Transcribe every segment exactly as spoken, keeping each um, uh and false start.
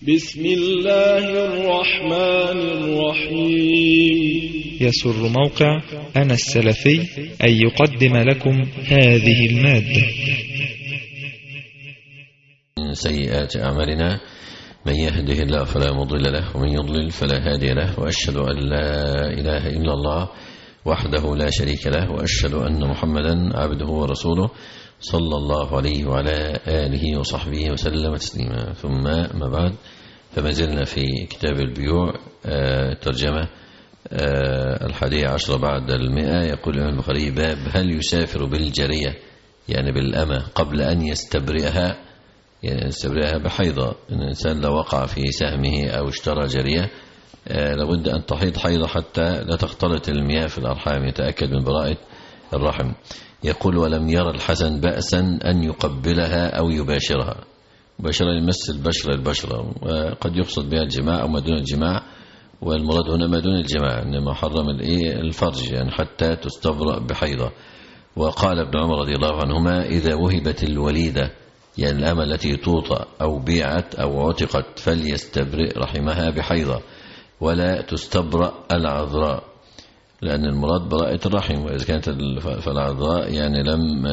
بسم الله الرحمن الرحيم. يسر موقع أنا السلفي أن يقدم لكم هذه المادة. من سيئات أعمالنا من يهده الله فلا مضل له ومن يضلل فلا هادي له، وأشهد أن لا إله إلا الله وحده لا شريك له، وأشهد أن محمدا عبده ورسوله صلى الله عليه وعلى آله وصحبه وسلم تسليما. ثم ما بعد، فما زلنا في كتاب البيوع ترجمة الحادية عشر بعد المئة. يقول الإمام البخاري: باب هل يسافر بالجرية، يعني بالأمة، قبل أن يستبرئها، يعني يستبرئها بحيضة. إن الإنسان لو وقع في سهمه أو اشترى جرية لابد أن تحيض حيضة حتى لا تختلط المياه في الأرحام، يتأكد من براءة الرحم. يقول: ولم يرى الحسن بأسا أن يقبلها أو يباشرها. مباشرة يمس البشرة البشرة، وقد يقصد بها الجماع أو ما دون الجماع، والمراد هنا ما دون الجماع، إنما حرم الفرج يعني حتى تستبرأ بحيضة. وقال ابن عمر رضي الله عنهما: إذا وهبت الوليدة، يعني الأمة التي توطأ أو بيعت أو عتقت، فليستبرئ رحمها بحيضة ولا تستبرأ العذراء، لأن المراد براءة الرحم، وإذا كانت فالعذراء يعني لم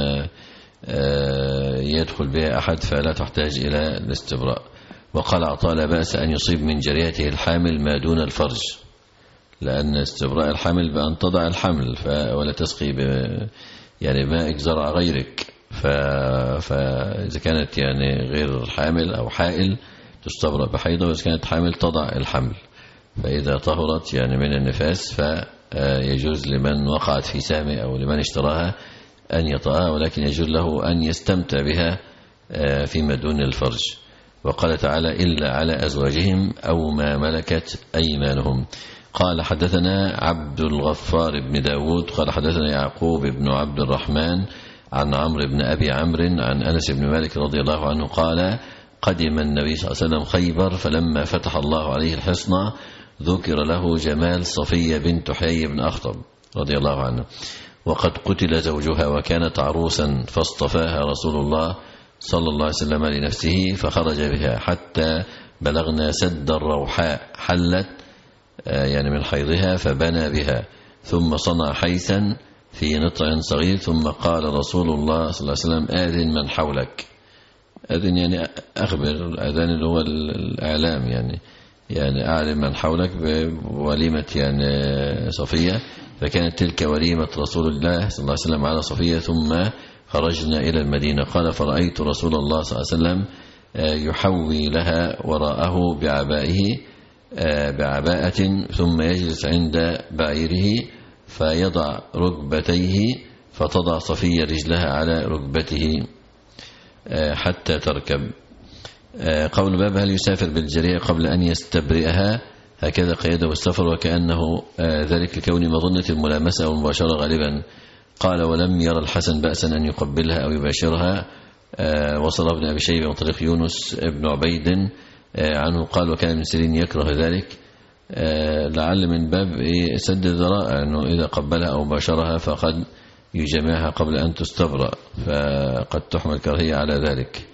يدخل بها أحد فلا تحتاج إلى الاستبراء. وقال عطاء: لا بأس أن يصيب من جريته الحامل ما دون الفرج، لأن استبراء الحامل بأن تضع الحمل ولا تسقي يعني ماء زرع غيرك، فإذا كانت يعني غير حامل أو حائل تستبرأ بحيضة، وإذا كانت حامل تضع الحمل. فإذا طهرت يعني من النفاس فيجوز لمن وقعت في سهمه أو لمن اشتراها أن يطأها، ولكن يجوز له أن يستمتع بها فيما دون الفرج. وقال تعالى: إلا على أزواجهم أو ما ملكت أيمانهم. قال: حدثنا عبد الغفار بن داود قال حدثنا يعقوب بن عبد الرحمن عن عمرو بن أبي عمرو عن أنس بن مالك رضي الله عنه قال: قدم النبي صلى الله عليه وسلم خيبر، فلما فتح الله عليه الحصن ذكر له جمال صفية بنت حيي بن أخطب رضي الله عنه، وقد قتل زوجها وكانت عروسا، فاصطفاها رسول الله صلى الله عليه وسلم لنفسه، فخرج بها حتى بلغنا سد الروحاء، حلت يعني من حيضها، فبنى بها، ثم صنع حيثا في نطع صغير، ثم قال رسول الله صلى الله عليه وسلم: آذن من حولك. آذن يعني أخبر، الآذان اللي هو الإعلام، يعني يعني أعلم من حولك بوليمة يعني صفية. فكانت تلك وليمة رسول الله صلى الله عليه وسلم على صفية. ثم خرجنا إلى المدينة. قال: فرأيت رسول الله صلى الله عليه وسلم يحوي لها وراءه بعبائه بعباءة، ثم يجلس عند بعيره فيضع ركبتيه، فتضع صفية رجلها على ركبته حتى تركب. قول باب هل يسافر بالجرية قبل أن يستبرئها، هكذا قيده السفر، وكأنه ذلك لكون مظنة الملامسة أو المباشرة غالبا. قال: ولم يرى الحسن بأسا أن يقبلها أو يباشرها. وصل ابن أبي شيبة من طريق يونس ابن عبيد عنه قال: وكان ابن سيرين يكره ذلك، لعل من باب سد الذرائع، أنه إذا قبلها أو باشرها فقد يجمعها قبل أن تستبرأ، فقد تحمل كراهية على ذلك،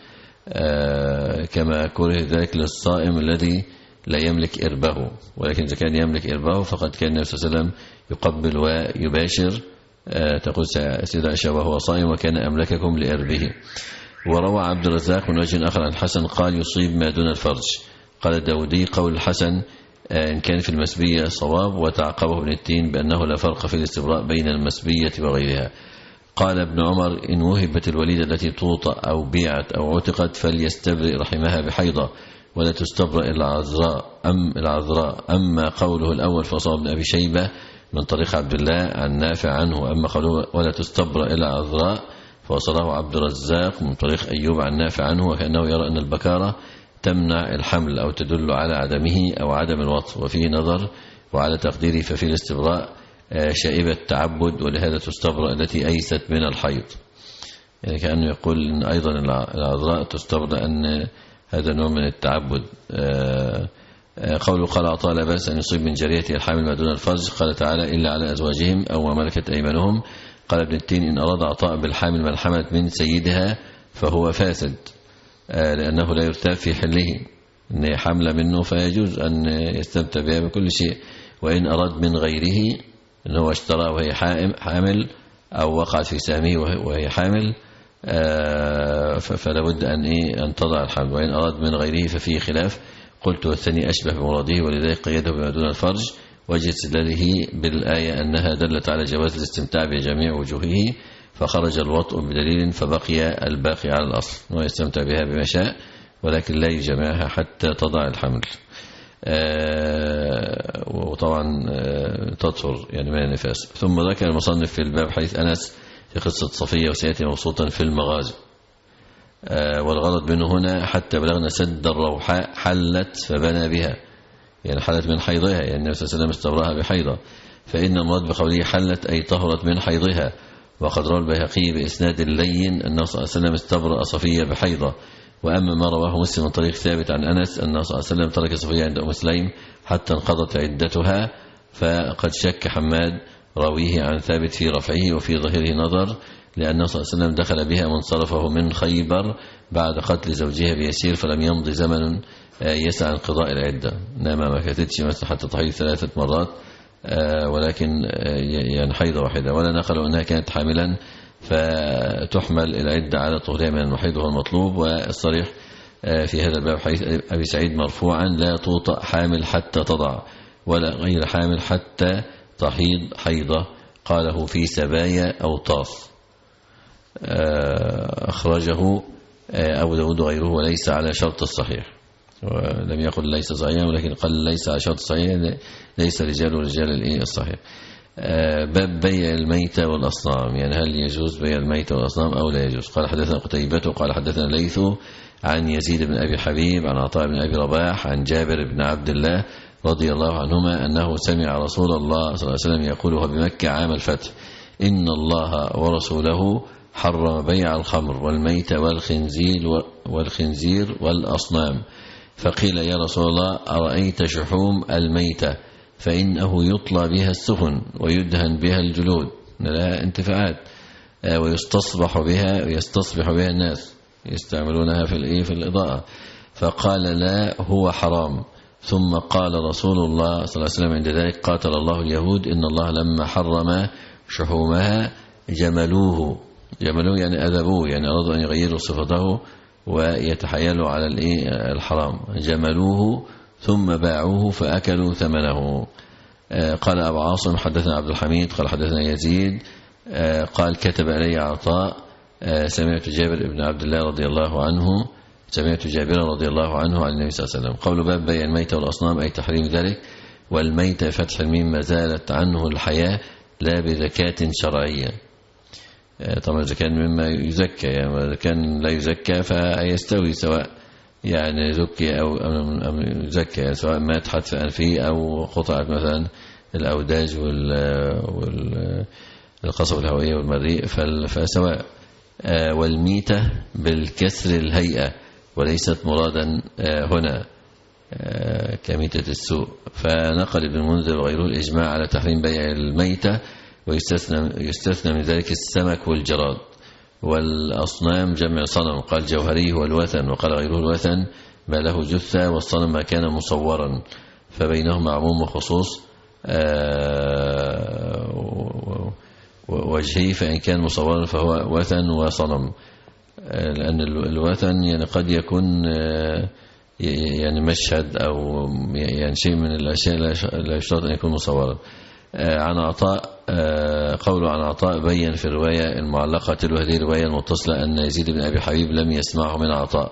كما كره ذلك للصائم الذي لا يملك إربه. ولكن إذا كان يملك إربه فقد كان النبي صلى الله عليه وسلم يقبل ويباشر. تقول سيدة عائشة: وهو صائم وكان أملككم لإربه. وروى عبد الرزاق من وجه آخر عن الحسن قال: يصيب ما دون الفرج. قال الداودي: قول الحسن إن كان في المسبية صواب، وتعقبه ابن التين بأنه لا فرق في الاستبراء بين المسبية وغيرها. قال ابن عمر: إن وهبت الوليدة التي توطأ أو بيعت أو عتقت، فليستبرئ رحمها بحيضة ولا تستبرأ العذراء. أم العذراء أما قوله الأول فصاب ابن أبي شيبة من طريق عبد الله عن نافع عنه، أما قوله ولا تستبرأ العذراء فوصله عبد الرزاق من طريق أيوب عن نافع عنه، وكأنه يرى أن البكارة تمنع الحمل أو تدل على عدمه أو عدم الوطء، وفيه نظر. وعلى تقديره ففي الاستبراء شائبة تعبد، ولهذا تستبرأ التي أيست من الحيض، يعني كأنه يقول إن أيضا العذراء تستبرأ، أن هذا نوع من التعبد. قوله قال عطاء: لا بأس أن يصيب من جريته الحامل ما دون الفرج. قال تعالى: إلا على أزواجهم أو ما ملكت أيمانهم. قال ابن التين: إن أراد عطاء بالحامل من حملت من سيدها فهو فاسد، لأنه لا يرتاب في حله، إن هي حملة منه فيجوز أن يستمتع بها بكل شيء. وإن أراد من غيره إن هو اشترى وهي حامل أو وقعت في سهمه وهي حامل فلا بد أن إيه أن تضع الحمل. وإن أراد من غيره ففيه خلاف. قلت والثاني أشبه بمراده ولذلك قيده بما دون الفرج، وجه استدلاله بالآية أنها دلت على جواز الاستمتاع بجميع وجوهه فخرج الوطء بدليل فبقي الباقي على الأصل، ويستمتع بها بما شاء ولكن لا يجمعها حتى تضع الحمل. آه وطبعا آه تطهر يعني من النفاس. ثم ذكر المصنف في الباب حديث أنس في قصة صفية وسيأتي مبسوطا في المغازي. آه والغرض منه هنا حتى بلغنا سد الروحاء حلت فبنى بها، يعني حلت من حيضها، يعني النبي صلى الله عليه وسلم استبرأها بحيضة، فإن المراد بقوله حلت أي طهرت من حيضها. وقد روى البيهقي بإسناد لين أن صلى الله عليه وسلم استبرأ صفية بحيضة. وأما ما رواه مسلم من طريق ثابت عن أنس أن صلى الله عليه وسلم ترك صفية عند أم سليم حتى انقضت عدتها، فقد شك حماد راويه عن ثابت في رفعه وفي ظاهره نظر، لأن صلى الله عليه وسلم دخل بها منصرفه من خيبر بعد قتل زوجها بيسير، فلم يمض زمن يسعى انقضاء العدة. نعم ما كانتش مثلا حتى تحيض ثلاثة مرات ولكن يعني حيضة واحدة. ولا نقلوا أنها كانت حاملا فتحمل العدة على طهرها من المحيض وهو المطلوب. والصريح في هذا الباب حديث أبي سعيد مرفوعا لا توطأ حامل حتى تضع ولا غير حامل حتى تحيض حيضة، قاله في سبايا أو طاس. أخرجه أبو داود غيره وليس على شرط الصحيح، ولم يقل ليس صحيحا ولكن قال ليس على شرط الصحيح، ليس رجال رجال الصحيح. باب بيع الميتة والأصنام، يعني هل يجوز بيع الميتة والأصنام أو لا يجوز؟ قال حدثنا قتيبة قال حدثنا ليث عن يزيد بن أبي حبيب عن عطاء بن أبي رباح عن جابر بن عبد الله رضي الله عنهما أنه سمع رسول الله صلى الله عليه وسلم يقول بمكة عام الفتح إن الله ورسوله حرم بيع الخمر والميتة والخنزير والخنزير والأصنام. فقيل يا رسول الله أرأيت شحوم الميتة فإنه يطلى بها السفن ويدهن بها الجلود لها انتفاعات ويستصبح بها ويستصبح بها الناس يستعملونها في الإيه في الإضاءة. فقال لا هو حرام. ثم قال رسول الله صلى الله عليه وسلم عند ذلك قاتل الله اليهود إن الله لما حرم شحومها جملوه جملوه يعني أذبوه، يعني أرادوا أن يغيروا صفته ويتحايلوا على الحرام، جملوه ثم باعوه فأكلوا ثمنه. قال أبو عاصم حدثنا عبد الحميد قال حدثنا يزيد قال كتب إلي عطاء سمعت جابر بن عبد الله رضي الله عنه سمعت جابر رضي الله عنه عن النبي صلى الله عليه وسلم. قول باب بيع الميتة والأصنام أي تحريم ذلك، والميتة فتح الميم ما زالت عنه الحياة لا بزكاة شرعية. طبعا إذا كان مما يزكى، يعني إذا كان لا يزكى فيستوي سواء يعني زكي أو زكى، يعني سواء مات حتف أنفه أو قطعت مثلا الأوداج والقصب الهوائية والمريء فسواء. والميتة بالكسر الهيئة وليست مرادا هنا كميتة السوء. فنقل ابن المنذر وغيره الإجماع على تحريم بيع الميتة، ويستثنى يستثنى من ذلك السمك والجراد. والأصنام جمع صنم، قال جوهري هو الوثن، وقال غيره الوثن ما له جثة، والصنم ما كان مصورا، فبينهما عموم وخصوص وجهي، فإن كان مصورا فهو وثن وصنم، لأن الوثن يعني قد يكون يعني مشهد أو يعني شيء من الأشياء لا يشترط أن يكون مصورا. عن عطاء قوله عن عطاء بين في الرواية المعلقة تلو هذه الرواية المتصلة أن يزيد بن أبي حبيب لم يسمعه من عطاء،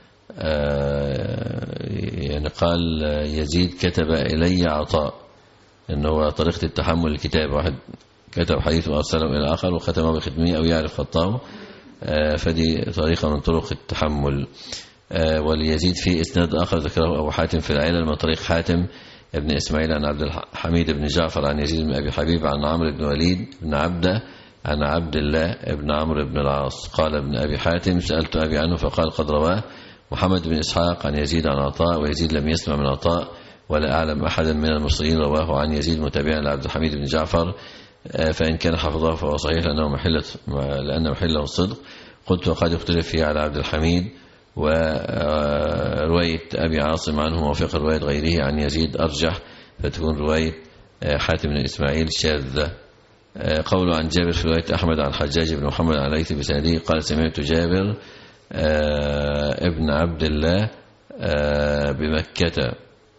يعني قال يزيد كتب إلي عطاء، إنه طريقة التحمل الكتاب، واحد كتب حديث وأرسله إلى آخر وختمه بختمه أو يعرف خطاه، فدي طريقة من طرق التحمل. وليزيد في إسناد آخر ذكره أبو حاتم في العلل من طريق حاتم ابن إسماعيل عن عبد الحميد بن جعفر عن يزيد بن أبي حبيب عن عمرو بن وليد بن عبده عن عبد الله بن عمرو بن العاص. قال ابن أبي حاتم سألت أبي عنه فقال قد رواه محمد بن إسحاق عن يزيد عن عطاء، ويزيد لم يسمع من عطاء ولا أعلم أحدا من المصريين رواه عن يزيد متابعا لعبد الحميد بن جعفر، فإن كان حفظه فهو صحيح لأنه محله لأن محله الصدق. قلت وقد اختلف فيه على عبد الحميد ورواية أبي عاصم عنه موافق رواية غيره عن يزيد أرجح، فتكون رواية حاتم بن إسماعيل شاذة. قوله عن جابر في رواية أحمد عن حجاج بن محمد عن ليث بسنده قال سمعت جابر ابن عبد الله بمكة.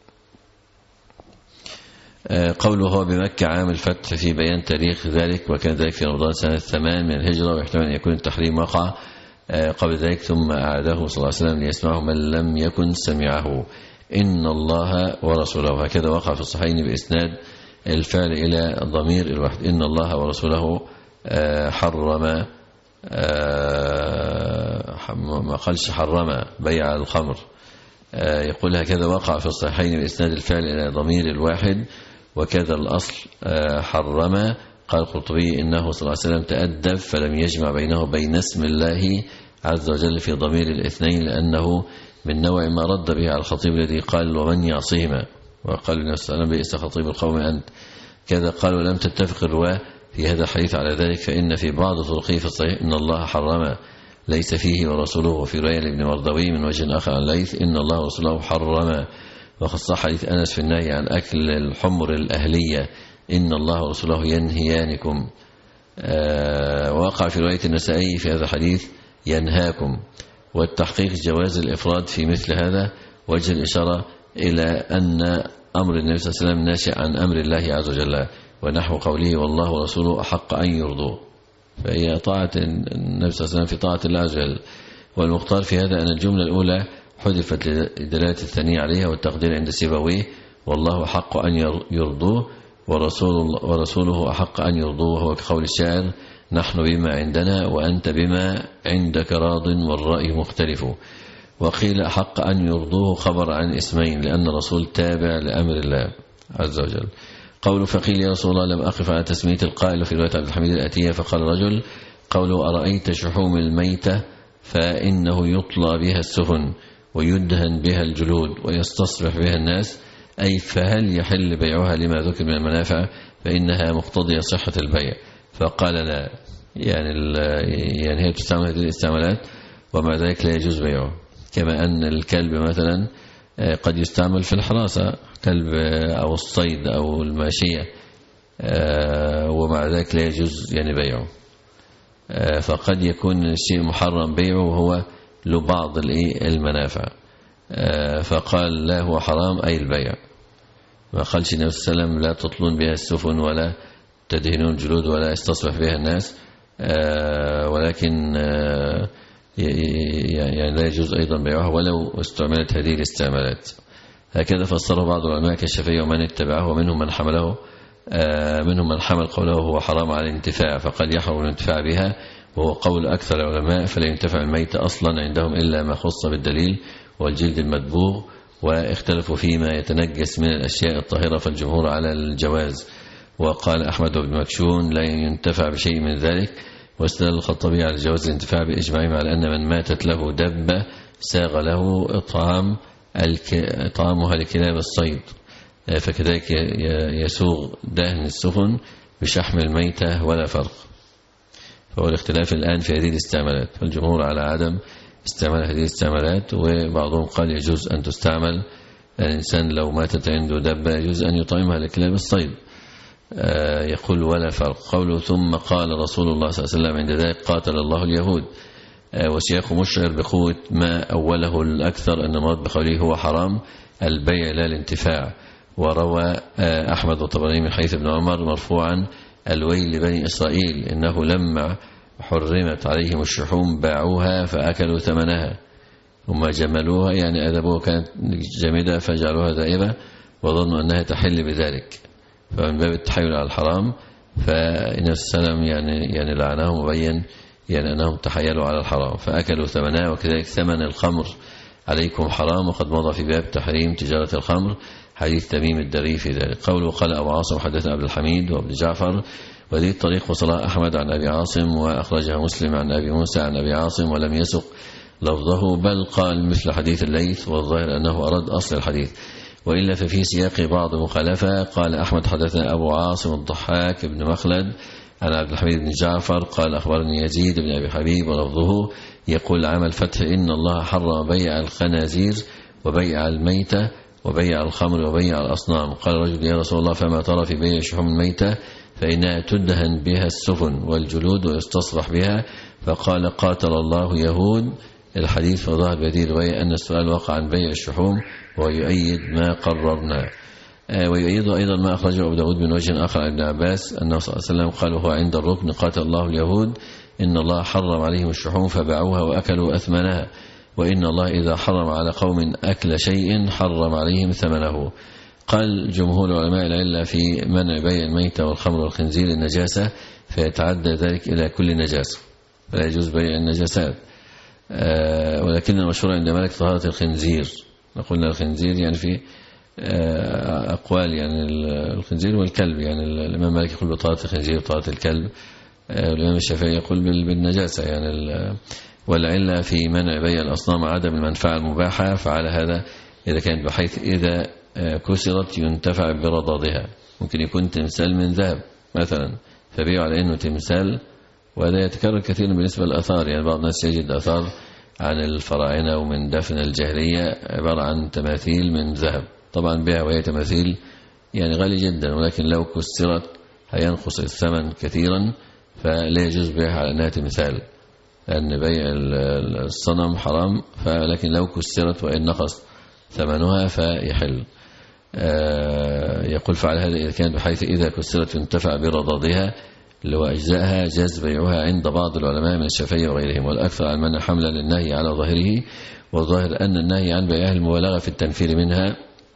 قوله هو بمكة عام الفتح في بيان تاريخ ذلك، وكان ذلك في رمضان سنة ثمان من الهجرة، ويحتمل أن يكون التحريم وقع قبل ذلك ثم أعاده صلى الله عليه وسلم ليسمعه من لم يكن سمعه. إن الله ورسوله، هكذا وقع في الصحيحين بإسناد الفعل إلى ضمير الواحد، إن الله ورسوله حرم، ما قالش حرم بيع الخمر، يقول هكذا وقع في الصحيحين بإسناد الفعل إلى ضمير الواحد، وكذا الأصل حرم. قال القرطبي إنه صلى الله عليه وسلم تأدب فلم يجمع بينه وبين اسم الله عز وجل في ضمير الاثنين، لأنه من نوع ما رد به على الخطيب الذي قال ومن يعصيهما، وقال النبي صلى الله عليه وسلم بئس خطيب القوم أنت. كذا قال ولم تتفق الرواة في هذا الحديث على ذلك، فإن في بعض طرقه في الصحيح إن الله حرم ليس فيه ورسوله، وفي رواية لابن مردوي من وجه آخر عن ليث إن الله ورسوله حرم. وقد صح حديث أنس في النهي عن أكل الحمر الأهلية إن الله ورسوله ينهيانكم. آه وقع في رواية النسائي في هذا الحديث ينهاكم. والتحقيق جواز الإفراد في مثل هذا، وجه الإشارة إلى أن أمر النبي صلى الله عليه وسلم ناشئ عن أمر الله عز وجل، ونحو قوله والله ورسوله أحق أن يرضوه، فهي طاعة النبي صلى الله عليه وسلم في طاعة الله عز وجل. والمختار في هذا أن الجملة الأولى حذفت لدلالة الثانية عليها، والتقدير عند سيبويه والله حق أن يرضوه ورسول ورسوله أحق أن يرضوه، وهو كقول الشاعر نحن بما عندنا وأنت بما عندك راض والرأي مختلف. وقيل أحق أن يرضوه خبر عن اسمين، لأن الرسول تابع لأمر الله عز وجل. قول فقيل يا رسول الله لم أقف على تسمية القائل في رواية عبد الحميد الآتية، فقال رجل قوله أرأيت شحوم الميتة فإنه يطلى بها السفن ويدهن بها الجلود ويستصبح بها الناس، أي فهل يحل بيعها لما ذكر من المنافع فإنها مقتضية صحة البيع؟ فقال لا، يعني, يعني هي تستعمل هذه الاستعمالات ومع ذلك لا يجوز بيعه، كما أن الكلب مثلا قد يستعمل في الحراسة، كلب أو الصيد أو الماشية، ومع ذلك لا يجوز يعني بيعه. فقد يكون الشيء محرم بيعه وهو له بعض المنافع، فقال لا هو حرام أي البيع. ما قالش النبي صلى الله عليه وسلم لا تطلون بها السفن ولا تدهنون الجلود ولا يستصبح بها الناس، ولكن يعني لا يجوز أيضا بيعها ولو استعملت هذه الاستعمالات. هكذا فسره بعض العلماء كالشافعي ومن اتبعه، ومنهم من حمله منهم من حمل قوله هو حرام على الانتفاع، فقال يحرم الانتفاع بها، وهو قول أكثر العلماء، فلا ينتفع الميت أصلا عندهم إلا ما خص بالدليل والجلد المدبوغ، واختلفوا فيما يتنجس من الأشياء الطاهرة، فالجمهور على الجواز. وقال أحمد بن مكشون لا ينتفع بشيء من ذلك، واستدل الخطابي على جواز الانتفاع بإجماعهم على أن من ماتت له دبة ساغ له إطعام إطعامها لكلاب الصيد، فكذلك يسوغ دهن السفن بشحم الميتة ولا فرق. فهو الاختلاف الآن في هذه الاستعمالات، فالجمهور على عدم استعمال هذه الاستعمالات، وبعضهم قال يجوز أن تستعمل. الإنسان لو ماتت عنده دبة يجوز أن يطعمها لكلاب الصيد، يقول ولا فرق. قوله ثم قال رسول الله صلى الله عليه وسلم عند ذلك قاتل الله اليهود، وسياق مشعر بقوة ما أوله الأكثر أن المراد بقوله هو حرام البيع لا الانتفاع. وروى أحمد والطبراني من حديث ابن عمر مرفوعا الويل لبني إسرائيل إنه لما حرمت عليهم الشحوم باعوها فأكلوا ثمنها، ثم جملوها يعني أذبوها كانت جامدة فجعلوها ذائبة وظنوا أنها تحل بذلك، فمن باب التحايل على الحرام فإن السلام يعني يعني لعنهم وبين يعني أنهم تحايلوا على الحرام فأكلوا ثمنها. وكذلك ثمن الخمر عليكم حرام، وقد مضى في باب تحريم تجارة الخمر حديث تميم الدري في ذلك. قوله قال أبو عاصم حدثنا عبد الحميد وابن جعفر، وذي الطريق وصلها أحمد عن أبي عاصم، وأخرجها مسلم عن أبي موسى عن أبي عاصم ولم يسق لفظه، بل قال مثل حديث الليث، والظاهر أنه أراد أصل الحديث، وإلا ففي سياق بعض مخالفة. قال أحمد حدثنا أبو عاصم الضحاك بن مخلد عن عبد الحميد بن جعفر قال أخبرني يزيد بن أبي حبيب ولفظه يقول عام الفتح إن الله حرم بيع الخنازير وبيع الميتة وبيع الخمر وبيع الأصنام. قال رجل يا رسول الله فما ترى في بيع شحوم الميتة فإنها تدهن بها السفن والجلود ويستصبح بها. فقال قاتل الله يهود. الحديث فظهر بهذه الرواية أن السؤال وقع عن بيع الشحوم ويؤيد ما قررنا. ويؤيد أيضا ما أخرجه أبو داود من وجه آخر عن ابن عباس أنه صلى الله عليه وسلم قال وهو عند الركن قاتل الله اليهود إن الله حرم عليهم الشحوم فباعوها وأكلوا أثمنها وإن الله إذا حرم على قوم أكل شيء حرم عليهم ثمنه. قال جمهور علماء العلة في منع بيع الميتة والخمر والخنزير النجاسة فيتعدى ذلك إلى كل نجاسة فلا يجوز بيع النجاسات. أه ولكن المشهور عند مالك طهارة الخنزير. قلنا الخنزير يعني في أه أقوال يعني الخنزير والكلب يعني الإمام مالك يقول بطهارة الخنزير وطهارة الكلب أه والإمام الشافعي يقول بالنجاسة يعني والعلة في منع بيع الأصنام عدم المنفعة المباحة. فعلى هذا إذا كانت بحيث إذا كسرت ينتفع برضاضها ممكن يكون تمثال من ذهب مثلا فبيعوا على أنه تمثال وهذا يتكرر كثيرا بالنسبة للأثار يعني بعض الناس يجد أثار عن الفراعنة ومن دفن الجاهلية عبارة عن تماثيل من ذهب طبعا بيع وهي تماثيل يعني غالي جدا ولكن لو كسرت هينقص الثمن كثيرا فلا يجوز بيعها على أنها تمثال لأن بيع الصنم حرام فلكن لو كسرت وإن نقص ثمنها فيحل. يقول فعل هذا إذا كان بحيث إذا كسرت ينتفع برضاضها اللي هو أجزائها جاز بيعها عند بعض العلماء من الشافعي وغيرهم والأكثر عن من حملا للنهي على ظاهره والظاهر أن النهي عن بيعها المبالغة في التنفير منها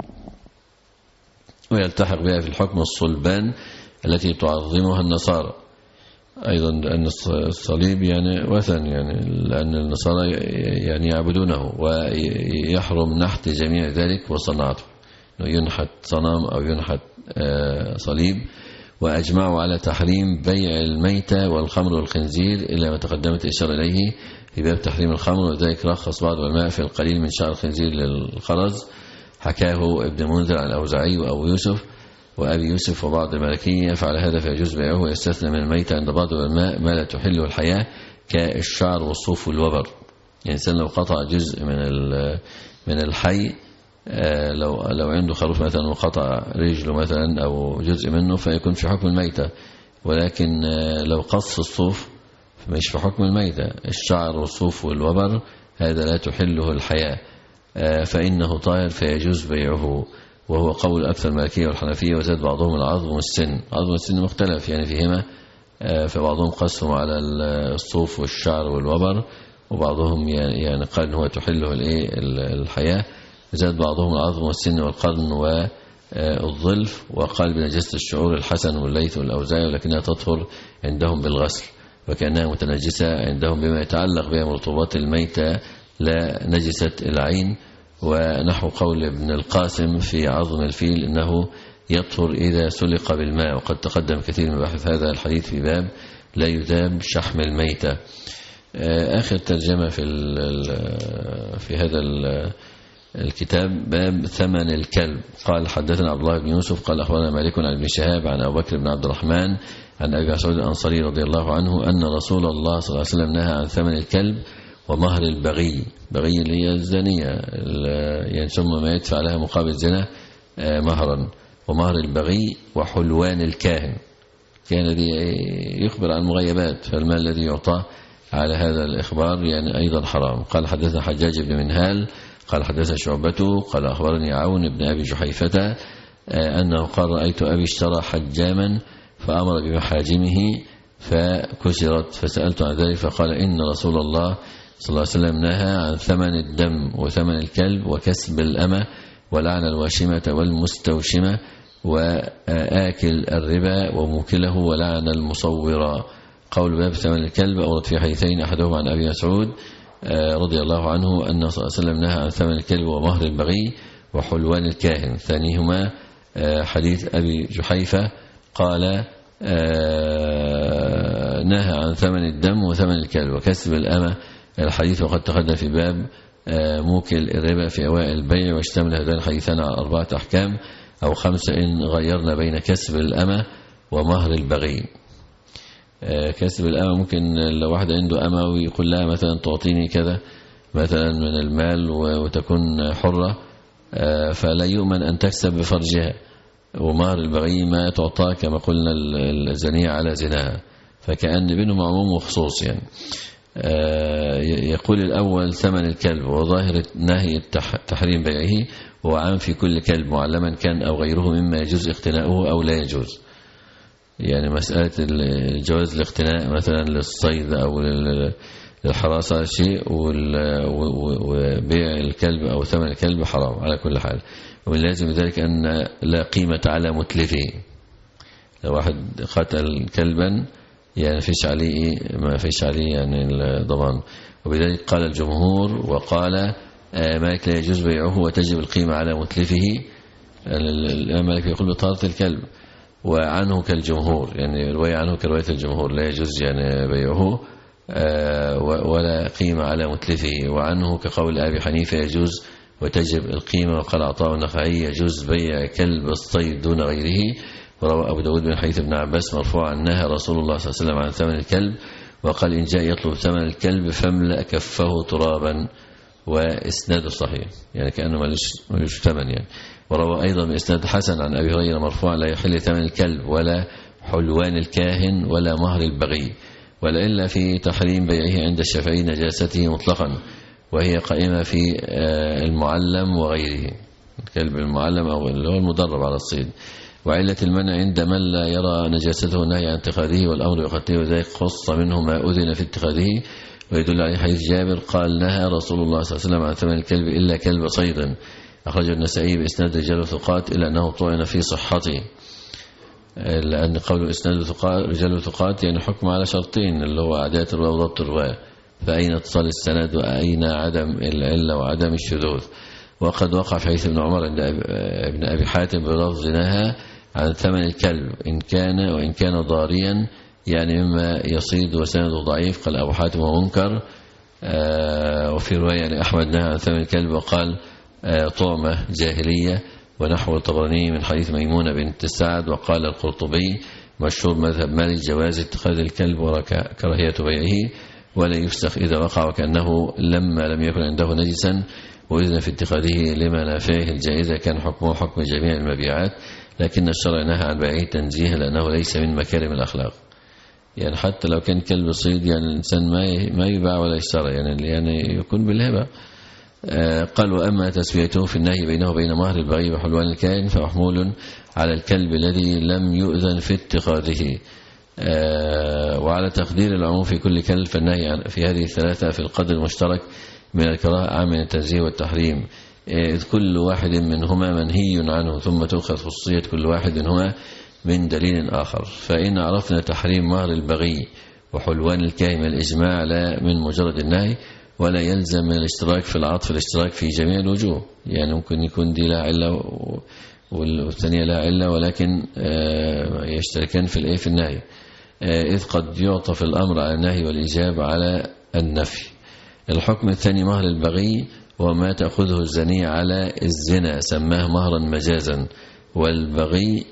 ويلتحق بها في الحكم الصلبان التي تعظمها النصارى أيضا لأن الصليب يعني وثن يعني لأن النصارى يعني يعبدونه ويحرم نحت جميع ذلك وصناعته ينحت صنم أو ينحت صليب. وأجمعوا على تحريم بيع الميتة والخمر والخنزير إلا ما تقدمت الإشارة إليه في باب تحريم الخمر وذلك رخص بعض العلماء في القليل من شعر الخنزير للخرز حكاه ابن منذر عن الأوزاعي وأبو يوسف وأبي يوسف وبعض المالكية. فعلى هذا فيجوز بيعه ويستثنى من الميتة عند بعض العلماء ما لا تحله الحياة كالشعر والصوف والوبر. يعني الإنسان لو قطع جزء من من الحي لو لو عنده خروف مثلا وقطع رجله مثلا أو جزء منه فيكون في حكم الميتة ولكن لو قص الصوف فمش في حكم الميتة. الشعر والصوف والوبر هذا لا تحله الحياة فإنه طاهر فيجوز بيعه وهو قول أكثر المالكية والحنفية وزاد بعضهم العظم والسن. عظم والسن مختلف يعني فيهما فبعضهم قسم على الصوف والشعر والوبر وبعضهم يعني قال أنه تحله الحياة. زاد بعضهم العظم والسن والقرن والظلف وقال بنجاسة الشعور الحسن والليث والأوزاعي ولكنها تطهر عندهم بالغسل وكأنها متنجسة عندهم بما يتعلق بها مرطوبات الميتة لا نجسة العين. ونحو قول ابن القاسم في عظم الفيل إنه يطهر إذا سلق بالماء وقد تقدم كثير من بحث هذا الحديث في باب لا يذاب شحم الميتة. آخر ترجمة في في هذا الكتاب باب ثمن الكلب. قال حدثنا عبد الله بن يوسف قال أخبرنا مالك عن ابن شهاب عن أبو بكر بن عبد الرحمن عن أبي مسعود الأنصاري رضي الله عنه أن رسول الله صلى الله عليه وسلم نهى عن ثمن الكلب ومهر البغي. بغي اللي هي الزانية يعني ثم ما يدفع لها مقابل زنا مهرا ومهر البغي وحلوان الكاهن. كان الذي يخبر عن مغيبات فالمال الذي يعطى على هذا الإخبار يعني أيضا حرام. قال حدثنا حجاج بن منهال قال حدثنا شعبته قال أخبرني عون بن أبي جحيفة أنه قال رأيت أبي اشترى حجاما فأمر بمحاجمه فكسرت فسألت عن ذلك فقال إن رسول الله صلى الله عليه وسلم نهى عن ثمن الدم وثمن الكلب وكسب الأمة ولعن الواشمة والمستوشمة وآكل الربا وموكله ولعن المصورا. قول باب ثمن الكلب أورد في حديثين أحدهما عن أبي مسعود رضي الله عنه أنه صلى الله عليه وسلم نهى عن ثمن الكلب ومهر البغي وحلوان الكاهن. ثانيهما حديث أبي جحيفة قال نهى عن ثمن الدم وثمن الكلب وكسب الأمة الحديث وقد تقدم في باب موكل الربا في أوائل البيع واشتمل هذان الحديثان على أربعة أحكام أو خمسة إن غيرنا بين كسب الأمة ومهر البغي. كسب الأمة ممكن لو واحد عنده أمة ويقول لها مثلا تعطيني كذا مثلا من المال وتكون حرة، فلا يؤمن أن تكسب بفرجها، ومهر البغي ما تعطى كما قلنا الزانية على زناها، فكأن بينهم عموم وخصوص يعني. يقول الأول ثمن الكلب، وظاهر نهي تحريم بيعه هو عام في كل كلب معلما كان أو غيره مما يجوز اقتناؤه أو لا يجوز. يعني مسألة الجواز الاقتناء مثلا للصيد أو للحراسة شيء، وبيع الكلب أو ثمن الكلب حرام على كل حال. ومن لازم ذلك أن لا قيمة على متلفه. لو واحد قتل كلبا يعني فيش عليه ما فيش عليه يعني الضمان. وبذلك قال الجمهور وقال مالك لا يجوز بيعه وتجب القيمة على متلفه. مالك يقول بطارة الكلب، وعنه كالجمهور، يعني رواية عنه كرواية الجمهور لا يجوز يعني بيعه ولا قيمة على متلفه. وعنه كقول أبي حنيفة يجوز وتجب القيمة. وقال عطاء النخعي يجوز بيع كلب الصيد دون غيره. وروى أبو داود بن حديث ابن عباس مرفوعا نهى رسول الله صلى الله عليه وسلم عن ثمن الكلب، وقال إن جاء يطلب ثمن الكلب فاملأ كفه ترابا، وإسناده صحيح يعني كأنه ملوش ثمن يعني. وروى أيضا بإسناد حسن عن أبي هريرة مرفوعا لا يحل ثمن الكلب ولا حلوان الكاهن ولا مهر البغي، ولا إلا في تحريم بيعه عند الشافعي نجاسته مطلقا، وهي قائمة في المعلم وغيره، الكلب المعلم أو اللي هو المدرب على الصيد. وعلة المنع عند من لا يرى نجاسته النهي عن اتخاذه والأمر بقتله، وذلك خص منه ما أذن في اتخاذه. ويدل عليه حديث جابر قال نهى رسول الله صلى الله عليه وسلم عن ثمن الكلب إلا كلب صيد، أخرجه النسائي بإسناد رجال ثقات إلا أنه طعن في صحته، لأن قول إسناد رجال ثقات يعني حكم على شرطين اللي هو عدالة الرواية وضبط الرواية، فأين اتصال السند وأين عدم العلة وعدم الشذوذ. وقد وقع في حديث ابن عمر عند ابن أبي حاتم بلفظ نهى عن ثمن الكلب إن كان وإن كان ضاريا يعني مما يصيد وسنده ضعيف. قال أبو حاتم ومنكر. وفي رواية لأحمد نهى عن ثمن الكلب وقال طعمة جاهلية. ونحو الطبراني من حديث ميمونة بنت سعد. وقال القرطبي مشهور مذهب مالك جواز اتخاذ الكلب وكراهية بيعه ولا يفسخ إذا وقع، وكأنه لما لم يكن عنده نجسا وإذن في اتخاذه لمنافعه الجائزة كان حكمه حكم جميع المبيعات، لكن الشرع نهى عن بيعه تنزيها لأنه ليس من مكارم الأخلاق. يعني حتى لو كان كلب صيد يعني الإنسان ما ما يباع ولا يشترى، يعني يعني يكون بالهبة. قال وأما تسويته في النهي بينه وبين مهر البغي وحلوان الكائن فمحمول على الكلب الذي لم يؤذن في اتخاذه، وعلى تقدير العموم في كل كلب، فالنهي في هذه الثلاثة في القدر المشترك من الكراهة أعم من التنزيه والتحريم، إذ كل واحد منهما منهي عنه، ثم تؤخذ خصوصية كل واحد منهما من دليل آخر. فإن عرفنا تحريم مهر البغي وحلوان الكائن الإجماع لا من مجرد النهي، ولا يلزم من الاشتراك في العطف الاشتراك في جميع الوجوه. يعني ممكن يكون دي لا علة والثانية لا علة، ولكن يشتركان في الايه في النهي، إذ قد يعطف الأمر على النهي والإجاب على النفي. الحكم الثاني مهر البغي وما تأخذه الزانية على الزنا سماه مهرا مجازا، والبغي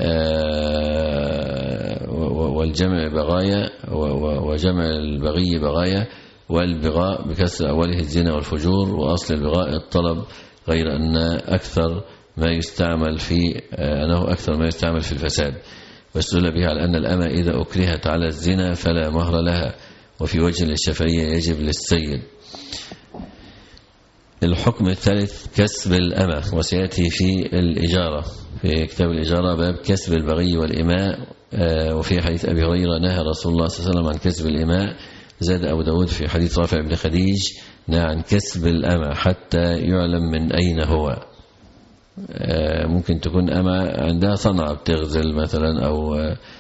والجمع بغايا وجمع البغي بغايا، والبغاء بكسر أوله الزنا والفجور، وأصل البغاء الطلب، غير أن أكثر ما يستعمل في أنه أكثر ما يستعمل في الفساد. واستدل به على أن الأمة إذا أكرهت على الزنا فلا مهر لها، وفي وجه للشافعية يجب للسيد. الحكم الثالث كسب الأمة، وسيأتي في الإجارة في كتاب الإجارة باب كسب البغي والإماء. وفي حديث أبي هريرة نهى رسول الله صلى الله عليه وسلم عن كسب الإماء. زاد أبو داود في حديث رافع بن خديج نهى عن كسب الأمة حتى يعلم من أين هو. ممكن تكون أمة عندها صنعة بتغزل مثلا، أو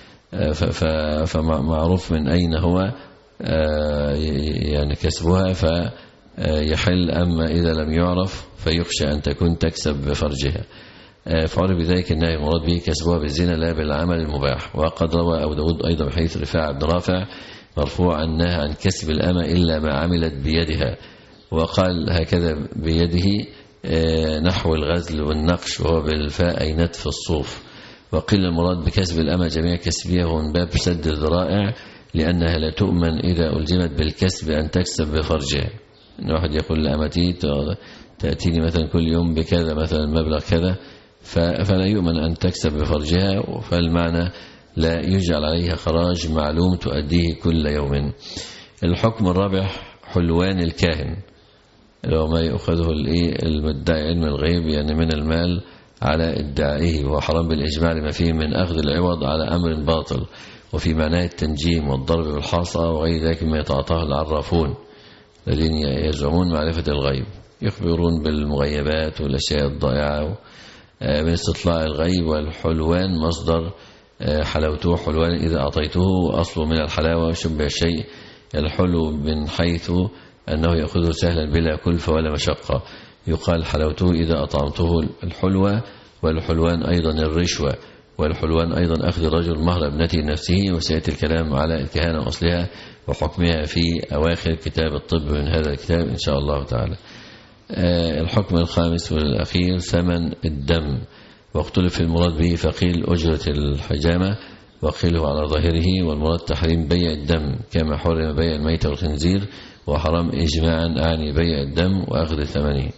فمعروف من أين هو يعني كسبها فيحل، أما إذا لم يعرف فيخشى أن تكون تكسب بفرجها. فعرف بذلك النهي المراد به كسبها بالزنا لا بالعمل المباح. وقد روى أبو داود أيضا بحديث رفاعة بن رافع مرفوعا نهى عن كسب الأمة إلا ما عملت بيدها، وقال هكذا بيده نحو الغزل والنقش، وهو بالفاء أي نتف الصوف. وقيل المراد بكسب الأمة جميع كسبها، ومن باب سد الذرائع لأنها لا تؤمن إذا ألزمت بالكسب أن تكسب بفرجها. إن واحد يقول لأمتي تأتيني مثلا كل يوم بكذا مثلا مبلغ كذا، فلا يؤمن أن تكسب بفرجها، فالمعنى لا يجعل عليها خراج معلوم تؤديه كل يوم. الحكم الرابع حلوان الكاهن، لو ما يأخذه المدعي علم الغيب يعني من المال على ادعائه، وهو حرام بالإجماع لما فيه من أخذ العوض على أمر باطل، وفي معناه التنجيم والضرب بالحاصى وغير ذلك مما يتعاطاه العرافون الذين يزعمون معرفة الغيب، يخبرون بالمغيبات والأشياء الضائعة من استطلاع الغيب. والحلوان مصدر حلوته حلوان إذا أعطيته، وأصله من الحلاوة وشبه الشيء الحلو من حيث أنه يأخذه سهلا بلا كلفة ولا مشقة. يقال حلوته إذا أطعمته الحلوة. والحلوان أيضا الرشوة، والحلوان أيضا أخذ الرجل مهر ابنته نفسه، وسيأتي الكلام على الكهانة وأصلها وحكمها في أواخر كتاب الطب من هذا الكتاب إن شاء الله تعالى. الحكم الخامس والأخير ثمن الدم، واختلف في المراد به، فقيل أجرة الحجامة وقيله على ظاهره، والمراد تحريم بيع الدم كما حرم بيع الميت والخنزير، وحرام إجماعا أعني بيع الدم وأخذ ثمنه،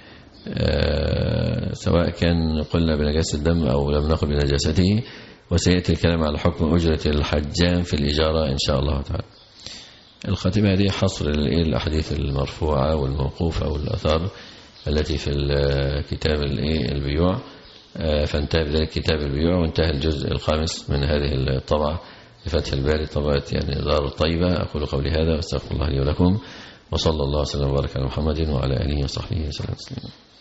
أه سواء كان قلنا بنجاسة الدم أو لم نقل بنجاسته. وسيأتي الكلام على حكم أجرة الحجام في الإجارة إن شاء الله تعالى. الخاتمة هذه حصر الأحاديث المرفوعة والموقوفة والأثار التي في كتاب البيوع، فانتهى بذلك كتاب البيوع، وانتهى الجزء الخامس من هذه الطبعة لفتح الباري، طبعة يعني دار الطيبة. أقول قولي هذا واستغفر الله لي ولكم، وصلى الله وسلم وبارك على محمد وعلى آله وصحبه وسلم.